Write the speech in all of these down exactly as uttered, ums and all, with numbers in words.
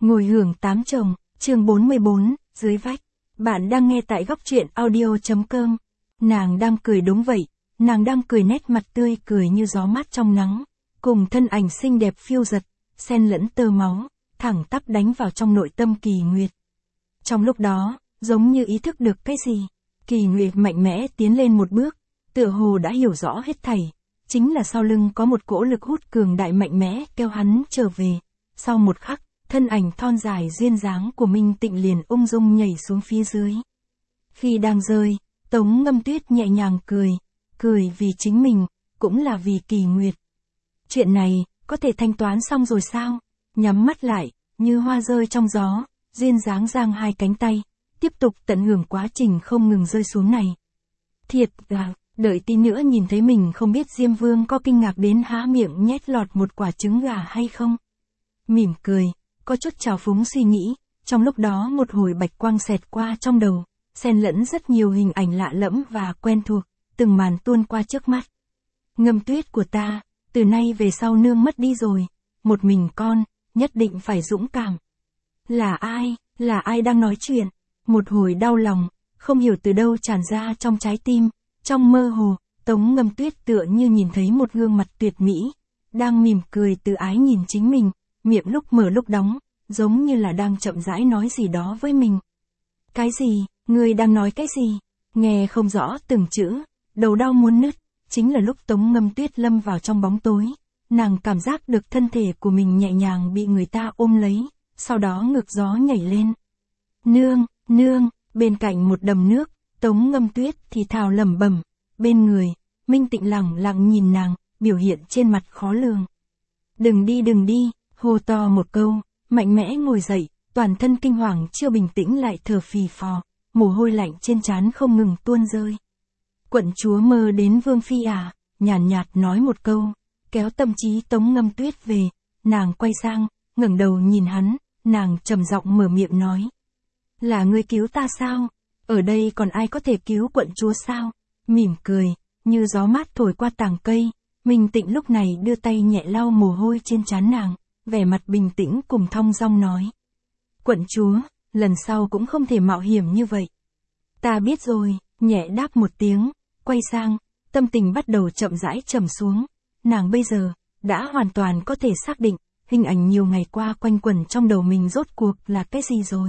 Ngồi hưởng tám chồng, chương bốn mươi bốn, dưới vách. Bạn đang nghe tại góc truyện audio.com. Nàng đang cười đúng vậy, nàng đang cười nét mặt tươi cười như gió mát trong nắng, cùng thân ảnh xinh đẹp phiêu giật, xen lẫn tơ máu, thẳng tắp đánh vào trong nội tâm Kỳ Nguyệt. Trong lúc đó, giống như ý thức được cái gì, Kỳ Nguyệt mạnh mẽ tiến lên một bước, tựa hồ đã hiểu rõ hết thảy, chính là sau lưng có một cỗ lực hút cường đại mạnh mẽ kéo hắn trở về. Sau một khắc, thân ảnh thon dài duyên dáng của Minh Tịnh liền ung dung nhảy xuống phía dưới. Khi đang rơi, Tống Ngâm Tuyết nhẹ nhàng cười, cười vì chính mình, cũng là vì Kỳ Nguyệt. Chuyện này, có thể thanh toán xong rồi sao? Nhắm mắt lại, như hoa rơi trong gió, duyên dáng giang hai cánh tay, tiếp tục tận hưởng quá trình không ngừng rơi xuống này. Thiệt là, đợi tí nữa nhìn thấy mình không biết Diêm Vương có kinh ngạc đến há miệng nhét lọt một quả trứng gà hay không? Mỉm cười, có chút trào phúng suy nghĩ, trong lúc đó một hồi bạch quang xẹt qua trong đầu, xen lẫn rất nhiều hình ảnh lạ lẫm và quen thuộc, từng màn tuôn qua trước mắt. Ngâm Tuyết của ta, từ nay về sau nương mất đi rồi, một mình con, nhất định phải dũng cảm. Là ai, là ai đang nói chuyện? Một hồi đau lòng, không hiểu từ đâu tràn ra trong trái tim, trong mơ hồ, Tống Ngâm Tuyết tựa như nhìn thấy một gương mặt tuyệt mỹ, đang mỉm cười từ ái nhìn chính mình, miệng lúc mở lúc đóng, giống như là đang chậm rãi nói gì đó với mình. Cái gì, ngươi đang nói cái gì? Nghe không rõ từng chữ, đầu đau muốn nứt, chính là lúc Tống Ngâm Tuyết lâm vào trong bóng tối, nàng cảm giác được thân thể của mình nhẹ nhàng bị người ta ôm lấy, sau đó ngược gió nhảy lên. Nương, nương, bên cạnh một đầm nước, Tống Ngâm Tuyết thì thào lẩm bẩm, bên người, Minh Tịnh lặng lặng nhìn nàng, biểu hiện trên mặt khó lường. Đừng đi đừng đi, hô to một câu, mạnh mẽ ngồi dậy, toàn thân kinh hoàng chưa bình tĩnh lại thở phì phò, mồ hôi lạnh trên trán không ngừng tuôn rơi. Quận chúa mơ đến Vương Phi à, nhàn nhạt, nhạt nói một câu, kéo tâm trí Tống Ngâm Tuyết về, nàng quay sang, ngẩng đầu nhìn hắn, nàng trầm giọng mở miệng nói. Là ngươi cứu ta sao? Ở đây còn ai có thể cứu quận chúa sao? Mỉm cười, như gió mát thổi qua tàng cây, Minh Tịnh lúc này đưa tay nhẹ lau mồ hôi trên trán nàng, vẻ mặt bình tĩnh cùng thong dong nói. Quận chúa, lần sau cũng không thể mạo hiểm như vậy. Ta biết rồi, nhẹ đáp một tiếng, quay sang, tâm tình bắt đầu chậm rãi trầm xuống, nàng bây giờ, đã hoàn toàn có thể xác định, hình ảnh nhiều ngày qua quanh quẩn trong đầu mình rốt cuộc là cái gì rồi.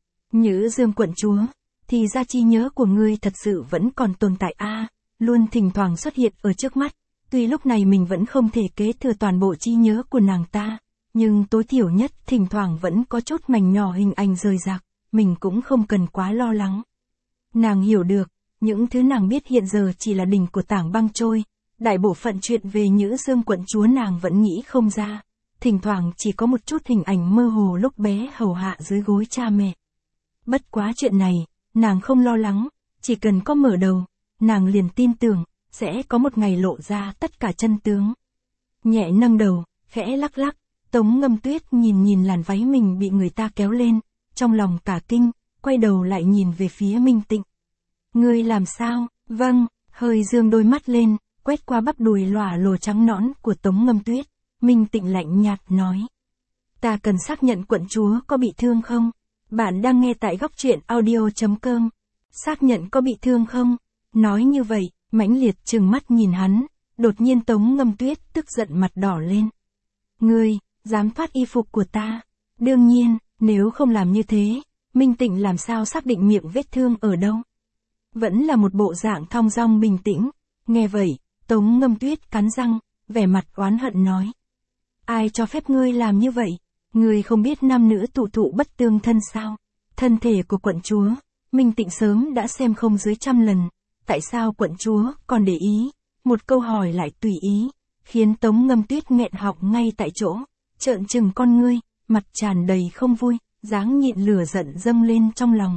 Nhữ Dương quận chúa, thì ra trí nhớ của ngươi thật sự vẫn còn tồn tại a, à, luôn thỉnh thoảng xuất hiện ở trước mắt, tuy lúc này mình vẫn không thể kế thừa toàn bộ trí nhớ của nàng ta, nhưng tối thiểu nhất thỉnh thoảng vẫn có chút mảnh nhỏ hình ảnh rời rạc, mình cũng không cần quá lo lắng. Nàng hiểu được, những thứ nàng biết hiện giờ chỉ là đỉnh của tảng băng trôi, đại bộ phận chuyện về Nhữ Dương quận chúa nàng vẫn nghĩ không ra, thỉnh thoảng chỉ có một chút hình ảnh mơ hồ lúc bé hầu hạ dưới gối cha mẹ. Bất quá chuyện này, nàng không lo lắng, chỉ cần có mở đầu, nàng liền tin tưởng, sẽ có một ngày lộ ra tất cả chân tướng. Nhẹ nâng đầu, khẽ lắc lắc, Tống Ngâm Tuyết nhìn nhìn làn váy mình bị người ta kéo lên, trong lòng cả kinh, quay đầu lại nhìn về phía Minh Tịnh. Ngươi làm sao? Vâng, hơi dương đôi mắt lên, quét qua bắp đùi lòa lồ trắng nõn của Tống Ngâm Tuyết, Minh Tịnh lạnh nhạt nói. Ta cần xác nhận quận chúa có bị thương không? Bạn đang nghe tại góc truyện audio.com. Xác nhận có bị thương không? Nói như vậy, mãnh liệt trừng mắt nhìn hắn, đột nhiên Tống Ngâm Tuyết tức giận mặt đỏ lên. Ngươi, dám thoát y phục của ta? Đương nhiên, nếu không làm như thế, Minh Tịnh làm sao xác định miệng vết thương ở đâu? Vẫn là một bộ dạng thong dong bình tĩnh. Nghe vậy, Tống Ngâm Tuyết cắn răng, vẻ mặt oán hận nói. Ai cho phép ngươi làm như vậy? Ngươi không biết nam nữ tụ thụ bất tương thân sao? Thân thể của quận chúa, Minh Tịnh sớm đã xem không dưới trăm lần. Tại sao quận chúa còn để ý? Một câu hỏi lại tùy ý, khiến Tống Ngâm Tuyết nghẹn họng ngay tại chỗ, trợn trừng con ngươi, mặt tràn đầy không vui, dáng nhịn lửa giận dâng lên trong lòng.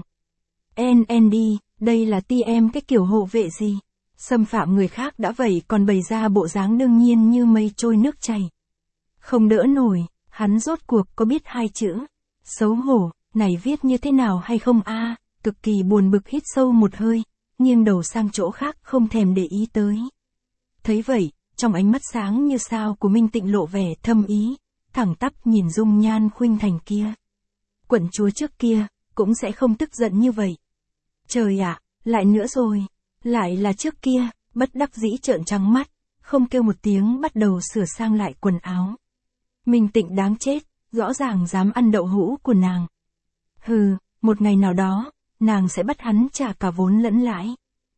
en en đê, đây là ti em cái kiểu hộ vệ gì? Xâm phạm người khác đã vậy còn bày ra bộ dáng đương nhiên như mây trôi nước chảy. Không đỡ nổi, hắn rốt cuộc có biết hai chữ. Xấu hổ, này viết như thế nào hay không a? À, cực kỳ buồn bực hít sâu một hơi, nghiêng đầu sang chỗ khác không thèm để ý tới. Thấy vậy, trong ánh mắt sáng như sao của Minh Tịnh lộ vẻ thâm ý, thẳng tắp nhìn dung nhan khuynh thành kia. Quận chúa trước kia, cũng sẽ không tức giận như vậy. Trời ạ, lại nữa rồi, lại là trước kia, bất đắc dĩ trợn trắng mắt, không kêu một tiếng bắt đầu sửa sang lại quần áo. Minh Tịnh đáng chết, rõ ràng dám ăn đậu hũ của nàng. Hừ, một ngày nào đó, nàng sẽ bắt hắn trả cả vốn lẫn lãi.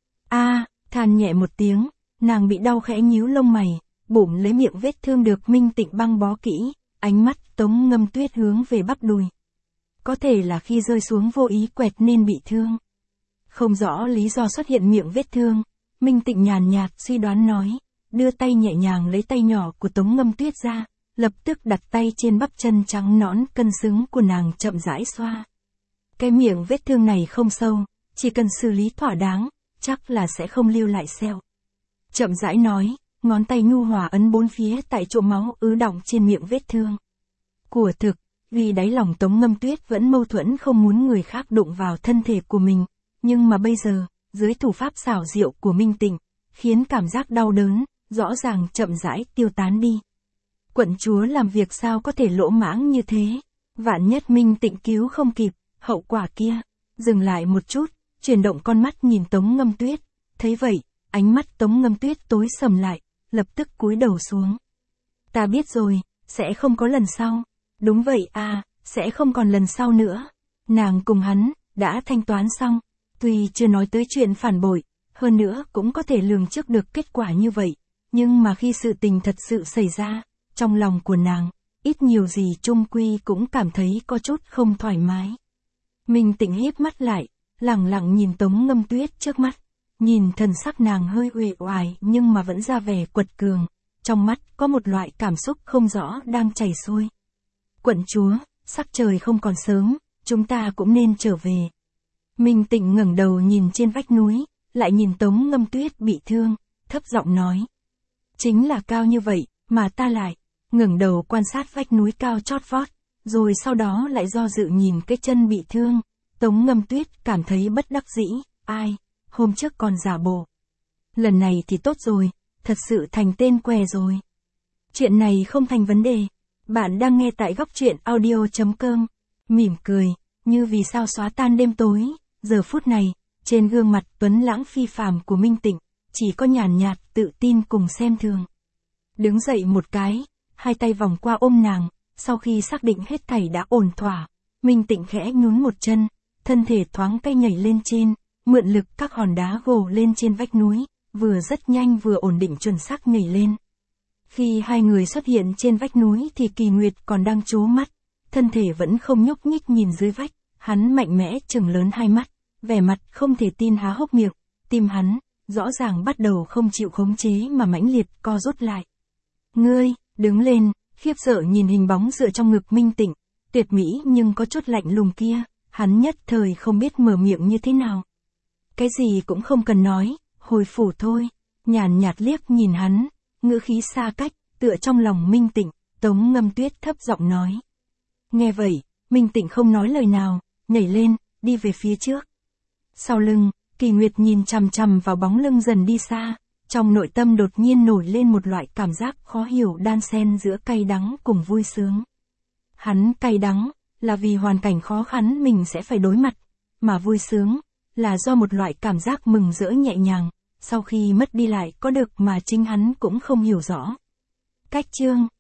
A, than nhẹ một tiếng, nàng bị đau khẽ nhíu lông mày, bụng lấy miệng vết thương được Minh Tịnh băng bó kỹ, ánh mắt Tống Ngâm Tuyết hướng về bắp đùi. Có thể là khi rơi xuống vô ý quẹt nên bị thương. Không rõ lý do xuất hiện miệng vết thương, Minh Tịnh nhàn nhạt suy đoán nói, đưa tay nhẹ nhàng lấy tay nhỏ của Tống Ngâm Tuyết ra, lập tức đặt tay trên bắp chân trắng nõn cân xứng của nàng chậm rãi xoa. Cái miệng vết thương này không sâu, chỉ cần xử lý thỏa đáng, chắc là sẽ không lưu lại sẹo. Chậm rãi nói, ngón tay nhu hòa ấn bốn phía tại chỗ máu ứ đọng trên miệng vết thương. Của thực, vì đáy lòng Tống Ngâm Tuyết vẫn mâu thuẫn không muốn người khác đụng vào thân thể của mình, nhưng mà bây giờ, dưới thủ pháp xảo diệu của Minh Tịnh, khiến cảm giác đau đớn, rõ ràng chậm rãi tiêu tán đi. Quận chúa làm việc sao có thể lỗ mãng như thế, vạn nhất Minh Tịnh cứu không kịp, hậu quả kia. Dừng lại một chút, chuyển động con mắt nhìn Tống Ngâm Tuyết, thấy vậy, ánh mắt Tống Ngâm Tuyết tối sầm lại, lập tức cúi đầu xuống. Ta biết rồi, sẽ không có lần sau. Đúng vậy à, sẽ không còn lần sau nữa. Nàng cùng hắn, đã thanh toán xong, tuy chưa nói tới chuyện phản bội, hơn nữa cũng có thể lường trước được kết quả như vậy, nhưng mà khi sự tình thật sự xảy ra, trong lòng của nàng, ít nhiều gì chung quy cũng cảm thấy có chút không thoải mái. Minh Tịnh híp mắt lại, lẳng lặng nhìn Tống Ngâm Tuyết trước mắt, nhìn thần sắc nàng hơi uể oải nhưng mà vẫn ra vẻ quật cường, trong mắt có một loại cảm xúc không rõ đang chảy xuôi. Quận chúa, sắc trời không còn sớm, chúng ta cũng nên trở về. Minh Tịnh ngẩng đầu nhìn trên vách núi, lại nhìn Tống Ngâm Tuyết bị thương, thấp giọng nói. Chính là cao như vậy, mà ta lại, ngẩng đầu quan sát vách núi cao chót vót, rồi sau đó lại do dự nhìn cái chân bị thương. Tống Ngâm Tuyết cảm thấy bất đắc dĩ, ai, hôm trước còn giả bộ. Lần này thì tốt rồi, thật sự thành tên què rồi. Chuyện này không thành vấn đề. Bạn đang nghe tại góc truyện audio chấm com. Mỉm cười, như vì sao xóa tan đêm tối, giờ phút này, trên gương mặt tuấn lãng phi phàm của Minh Tịnh, chỉ có nhàn nhạt, tự tin cùng xem thường. Đứng dậy một cái, hai tay vòng qua ôm nàng, sau khi xác định hết thảy đã ổn thỏa, Minh Tịnh khẽ nhún một chân, thân thể thoáng cái nhảy lên trên, mượn lực các hòn đá gồ lên trên vách núi, vừa rất nhanh vừa ổn định chuẩn xác nhảy lên. Khi hai người xuất hiện trên vách núi thì Kỳ Nguyệt còn đang trố mắt, thân thể vẫn không nhúc nhích nhìn dưới vách, hắn mạnh mẽ trừng lớn hai mắt, vẻ mặt không thể tin há hốc miệng, tim hắn, rõ ràng bắt đầu không chịu khống chế mà mãnh liệt co rút lại. Ngươi, đứng lên, khiếp sợ nhìn hình bóng dựa trong ngực Minh Tịnh, tuyệt mỹ nhưng có chút lạnh lùng kia, hắn nhất thời không biết mở miệng như thế nào. Cái gì cũng không cần nói, hồi phủ thôi, nhàn nhạt liếc nhìn hắn, ngữ khí xa cách, tựa trong lòng Minh Tịnh, Tống Ngâm Tuyết thấp giọng nói. Nghe vậy, Minh Tịnh không nói lời nào, nhảy lên, đi về phía trước. Sau lưng, Kỳ Nguyệt nhìn chằm chằm vào bóng lưng dần đi xa, trong nội tâm đột nhiên nổi lên một loại cảm giác khó hiểu đan xen giữa cay đắng cùng vui sướng. Hắn cay đắng, là vì hoàn cảnh khó khăn mình sẽ phải đối mặt, mà vui sướng, là do một loại cảm giác mừng rỡ nhẹ nhàng, sau khi mất đi lại có được mà chính hắn cũng không hiểu rõ. Cách chương